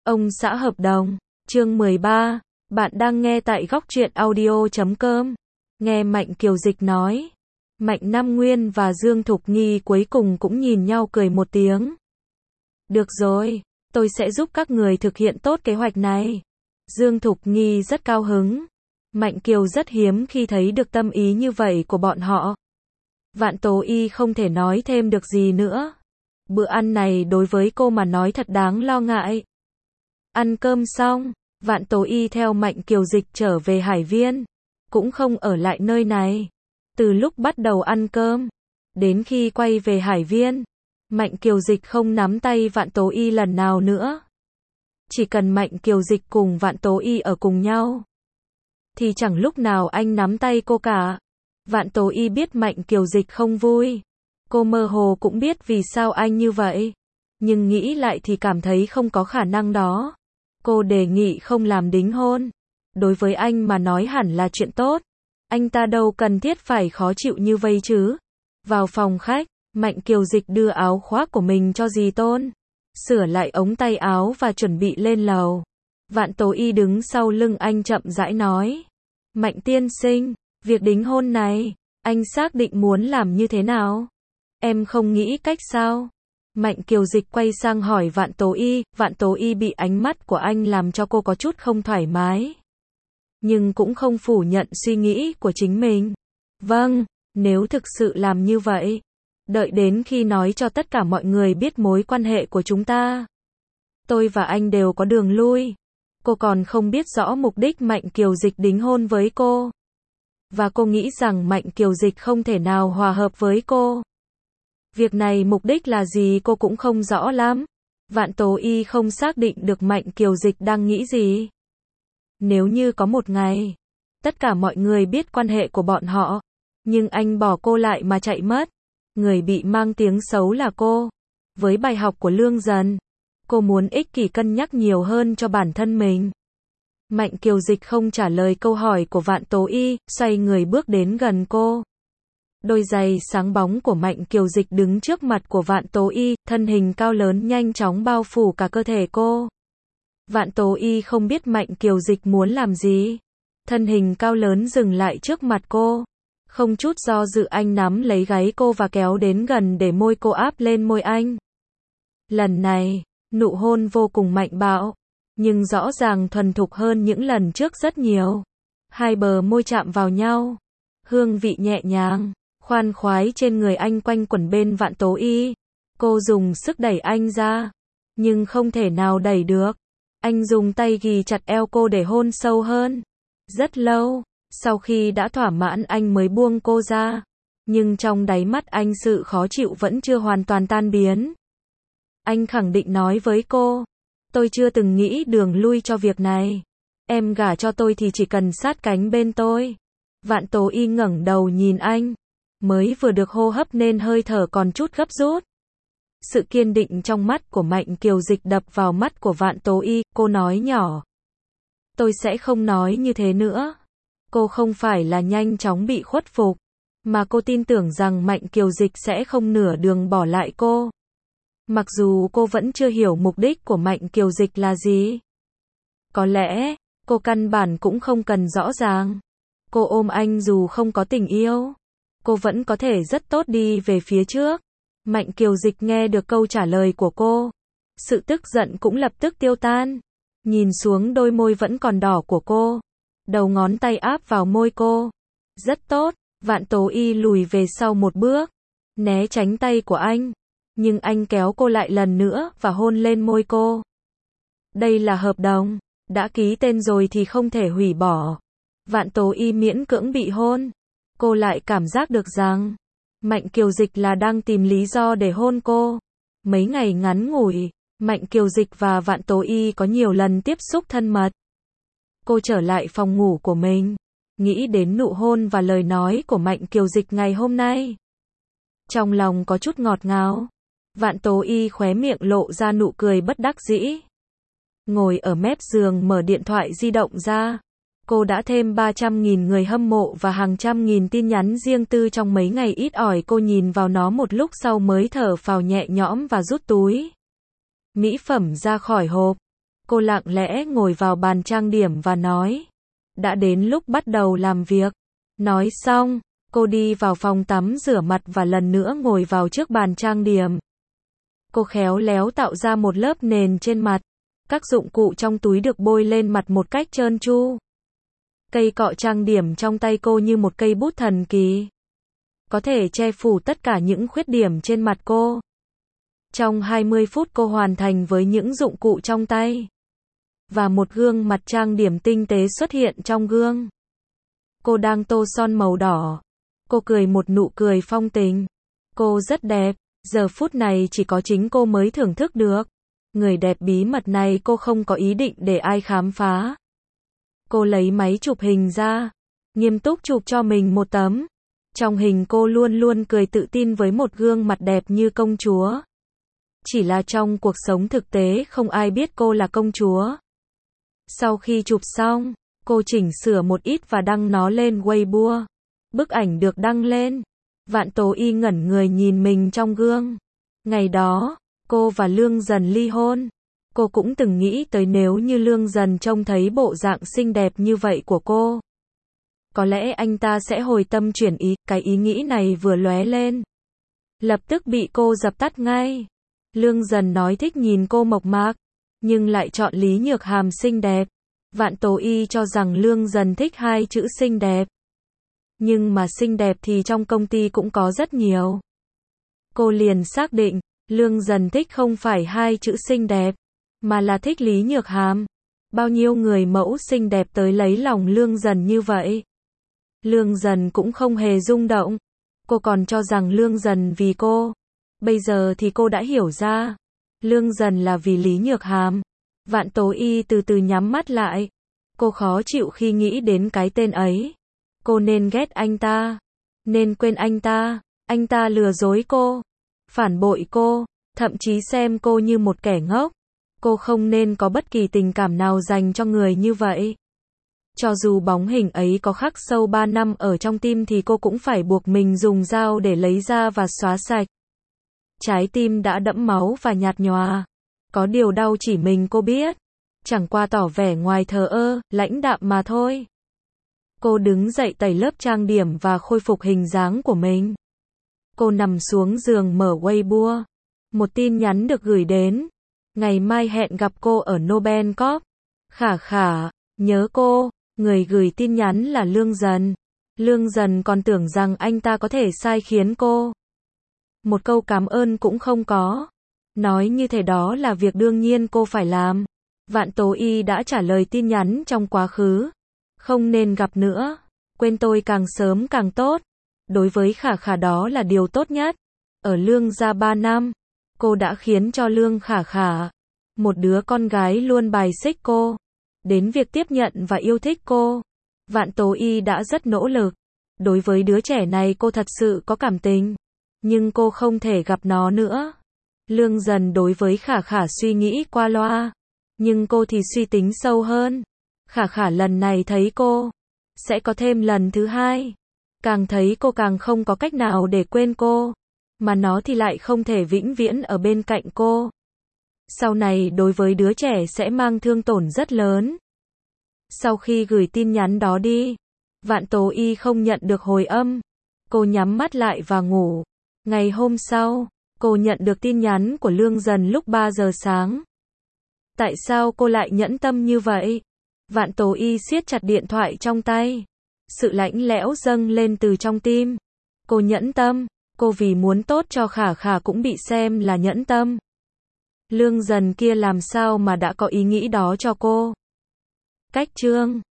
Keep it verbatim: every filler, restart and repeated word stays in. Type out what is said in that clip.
Ông xã hợp đồng, chương mười ba, bạn đang nghe tại góc truyện audio chấm com. Nghe Mạnh Kiều Dịch nói. Mạnh Nam Nguyên và Dương Thục Nghi cuối cùng cũng nhìn nhau cười một tiếng. Được rồi, tôi sẽ giúp các người thực hiện tốt kế hoạch này. Dương Thục Nghi rất cao hứng. Mạnh Kiều rất hiếm khi thấy được tâm ý như vậy của bọn họ. Vạn Tố Y không thể nói thêm được gì nữa. Bữa ăn này đối với cô mà nói thật đáng lo ngại. Ăn cơm xong, Vạn Tố Y theo Mạnh Kiều Dịch trở về Hải Viên, cũng không ở lại nơi này. Từ lúc bắt đầu ăn cơm, đến khi quay về Hải Viên, Mạnh Kiều Dịch không nắm tay Vạn Tố Y lần nào nữa. Chỉ cần Mạnh Kiều Dịch cùng Vạn Tố Y ở cùng nhau, thì chẳng lúc nào anh nắm tay cô cả. Vạn Tố Y biết Mạnh Kiều Dịch không vui. Cô mơ hồ cũng biết vì sao anh như vậy. Nhưng nghĩ lại thì cảm thấy không có khả năng đó. Cô đề nghị không làm đính hôn. Đối với anh mà nói hẳn là chuyện tốt. Anh ta đâu cần thiết phải khó chịu như vây chứ. Vào phòng khách, Mạnh Kiều Dịch đưa áo khoác của mình cho dì Tôn. Sửa lại ống tay áo và chuẩn bị lên lầu. Vạn Tố Y đứng sau lưng anh chậm rãi nói. Mạnh tiên sinh, việc đính hôn này, anh xác định muốn làm như thế nào? Em không nghĩ cách sao? Mạnh Kiều Dịch quay sang hỏi Vạn Tố Y. Vạn Tố Y bị ánh mắt của anh làm cho cô có chút không thoải mái. Nhưng cũng không phủ nhận suy nghĩ của chính mình. Vâng, nếu thực sự làm như vậy, đợi đến khi nói cho tất cả mọi người biết mối quan hệ của chúng ta, tôi và anh đều có đường lui. Cô còn không biết rõ mục đích Mạnh Kiều Dịch đính hôn với cô. Và cô nghĩ rằng Mạnh Kiều Dịch không thể nào hòa hợp với cô. Việc này mục đích là gì cô cũng không rõ lắm. Vạn Tố Y không xác định được Mạnh Kiều Dịch đang nghĩ gì. Nếu như có một ngày, tất cả mọi người biết quan hệ của bọn họ, nhưng anh bỏ cô lại mà chạy mất, người bị mang tiếng xấu là cô. Với bài học của Lương Dần, cô muốn ích kỷ cân nhắc nhiều hơn cho bản thân mình. Mạnh Kiều Dịch không trả lời câu hỏi của Vạn Tố Y, xoay người bước đến gần cô. Đôi giày sáng bóng của Mạnh Kiều Dịch đứng trước mặt của Vạn Tố Y, thân hình cao lớn nhanh chóng bao phủ cả cơ thể cô. Vạn Tố Y không biết Mạnh Kiều Dịch muốn làm gì. Thân hình cao lớn dừng lại trước mặt cô. Không chút do dự anh nắm lấy gáy cô và kéo đến gần để môi cô áp lên môi anh. Lần này, nụ hôn vô cùng mạnh bạo, nhưng rõ ràng thuần thục hơn những lần trước rất nhiều. Hai bờ môi chạm vào nhau. Hương vị nhẹ nhàng, khoan khoái trên người anh quanh quẩn bên Vạn Tố Y. Cô dùng sức đẩy anh ra, nhưng không thể nào đẩy được. Anh dùng tay ghì chặt eo cô để hôn sâu hơn. Rất lâu, sau khi đã thỏa mãn anh mới buông cô ra. Nhưng trong đáy mắt anh sự khó chịu vẫn chưa hoàn toàn tan biến. Anh khẳng định nói với cô. Tôi chưa từng nghĩ đường lui cho việc này. Em gả cho tôi thì chỉ cần sát cánh bên tôi. Vạn Tố Y ngẩng đầu nhìn anh. Mới vừa được hô hấp nên hơi thở còn chút gấp rút. Sự kiên định trong mắt của Mạnh Kiều Dịch đập vào mắt của Vạn Tố Y, cô nói nhỏ. Tôi sẽ không nói như thế nữa. Cô không phải là nhanh chóng bị khuất phục, mà cô tin tưởng rằng Mạnh Kiều Dịch sẽ không nửa đường bỏ lại cô. Mặc dù cô vẫn chưa hiểu mục đích của Mạnh Kiều Dịch là gì. Có lẽ, cô căn bản cũng không cần rõ ràng. Cô ôm anh dù không có tình yêu, cô vẫn có thể rất tốt đi về phía trước. Mạnh Kiều Dịch nghe được câu trả lời của cô. Sự tức giận cũng lập tức tiêu tan. Nhìn xuống đôi môi vẫn còn đỏ của cô. Đầu ngón tay áp vào môi cô. Rất tốt. Vạn Tố Y lùi về sau một bước, né tránh tay của anh. Nhưng anh kéo cô lại lần nữa và hôn lên môi cô. Đây là hợp đồng, đã ký tên rồi thì không thể hủy bỏ. Vạn Tố Y miễn cưỡng bị hôn. Cô lại cảm giác được rằng Mạnh Kiều Dịch là đang tìm lý do để hôn cô. Mấy ngày ngắn ngủi, Mạnh Kiều Dịch và Vạn Tố Y có nhiều lần tiếp xúc thân mật. Cô trở lại phòng ngủ của mình, nghĩ đến nụ hôn và lời nói của Mạnh Kiều Dịch ngày hôm nay. Trong lòng có chút ngọt ngào. Vạn Tố Y khóe miệng lộ ra nụ cười bất đắc dĩ. Ngồi ở mép giường mở điện thoại di động ra. Cô đã thêm ba trăm nghìn người hâm mộ và hàng trăm nghìn tin nhắn riêng tư trong mấy ngày ít ỏi. Cô nhìn vào nó một lúc sau mới thở phào nhẹ nhõm và rút túi mỹ phẩm ra khỏi hộp. Cô lặng lẽ ngồi vào bàn trang điểm và nói, đã đến lúc bắt đầu làm việc. Nói xong, cô đi vào phòng tắm rửa mặt và lần nữa ngồi vào trước bàn trang điểm. Cô khéo léo tạo ra một lớp nền trên mặt. Các dụng cụ trong túi được bôi lên mặt một cách trơn tru. Cây cọ trang điểm trong tay cô như một cây bút thần kỳ. Có thể che phủ tất cả những khuyết điểm trên mặt cô. Trong hai mươi phút cô hoàn thành với những dụng cụ trong tay. Và một gương mặt trang điểm tinh tế xuất hiện trong gương. Cô đang tô son màu đỏ. Cô cười một nụ cười phong tình. Cô rất đẹp. Giờ phút này chỉ có chính cô mới thưởng thức được. Người đẹp bí mật này cô không có ý định để ai khám phá. Cô lấy máy chụp hình ra. Nghiêm túc chụp cho mình một tấm. Trong hình cô luôn luôn cười tự tin với một gương mặt đẹp như công chúa. Chỉ là trong cuộc sống thực tế không ai biết cô là công chúa. Sau khi chụp xong, cô chỉnh sửa một ít và đăng nó lên Weibo. Bức ảnh được đăng lên. Vạn Tố Y ngẩn người nhìn mình trong gương. Ngày đó, cô và Lương Dần ly hôn. Cô cũng từng nghĩ tới nếu như Lương Dần trông thấy bộ dạng xinh đẹp như vậy của cô. Có lẽ anh ta sẽ hồi tâm chuyển ý, cái ý nghĩ này vừa lóe lên. Lập tức bị cô dập tắt ngay. Lương Dần nói thích nhìn cô mộc mạc, nhưng lại chọn Lý Nhược Hàm xinh đẹp. Vạn Tố Y cho rằng Lương Dần thích hai chữ xinh đẹp. Nhưng mà xinh đẹp thì trong công ty cũng có rất nhiều. Cô liền xác định, Lương Dần thích không phải hai chữ xinh đẹp, mà là thích Lý Nhược Hàm. Bao nhiêu người mẫu xinh đẹp tới lấy lòng Lương Dần như vậy. Lương Dần cũng không hề rung động. Cô còn cho rằng Lương Dần vì cô. Bây giờ thì cô đã hiểu ra. Lương Dần là vì Lý Nhược Hàm. Vạn Tố Y từ từ nhắm mắt lại. Cô khó chịu khi nghĩ đến cái tên ấy. Cô nên ghét anh ta. Nên quên anh ta. Anh ta lừa dối cô. Phản bội cô. Thậm chí xem cô như một kẻ ngốc. Cô không nên có bất kỳ tình cảm nào dành cho người như vậy. Cho dù bóng hình ấy có khắc sâu ba năm ở trong tim thì cô cũng phải buộc mình dùng dao để lấy ra và xóa sạch. Trái tim đã đẫm máu và nhạt nhòa. Có điều đau chỉ mình cô biết. Chẳng qua tỏ vẻ ngoài thờ ơ, lãnh đạm mà thôi. Cô đứng dậy tẩy lớp trang điểm và khôi phục hình dáng của mình. Cô nằm xuống giường mở Weibo. Một tin nhắn được gửi đến. Ngày mai hẹn gặp cô ở Nobel Corp. Khả khả, nhớ cô. Người gửi tin nhắn là Lương Dần. Lương Dần còn tưởng rằng anh ta có thể sai khiến cô. Một câu cảm ơn cũng không có. Nói như thế đó là việc đương nhiên cô phải làm. Vạn Tố Y đã trả lời tin nhắn trong quá khứ. Không nên gặp nữa. Quên tôi càng sớm càng tốt. Đối với Khả Khả đó là điều tốt nhất. Ở Lương gia ba năm, cô đã khiến cho Lương Khả Khả, một đứa con gái luôn bài xích cô, đến việc tiếp nhận và yêu thích cô. Vạn Tố Y đã rất nỗ lực. Đối với đứa trẻ này cô thật sự có cảm tình. Nhưng cô không thể gặp nó nữa. Lương Dần đối với Khả Khả suy nghĩ qua loa. Nhưng cô thì suy tính sâu hơn. Khả Khả lần này thấy cô, sẽ có thêm lần thứ hai. Càng thấy cô càng không có cách nào để quên cô. Mà nó thì lại không thể vĩnh viễn ở bên cạnh cô. Sau này đối với đứa trẻ sẽ mang thương tổn rất lớn. Sau khi gửi tin nhắn đó đi, Vạn Tố Y không nhận được hồi âm. Cô nhắm mắt lại và ngủ. Ngày hôm sau, cô nhận được tin nhắn của Lương Dần lúc ba giờ sáng. Tại sao cô lại nhẫn tâm như vậy? Vạn Tố Y siết chặt điện thoại trong tay. Sự lạnh lẽo dâng lên từ trong tim. Cô nhẫn tâm. Cô vì muốn tốt cho Khả Khả cũng bị xem là nhẫn tâm. Lương Dần kia làm sao mà đã có ý nghĩ đó cho cô? Cách chương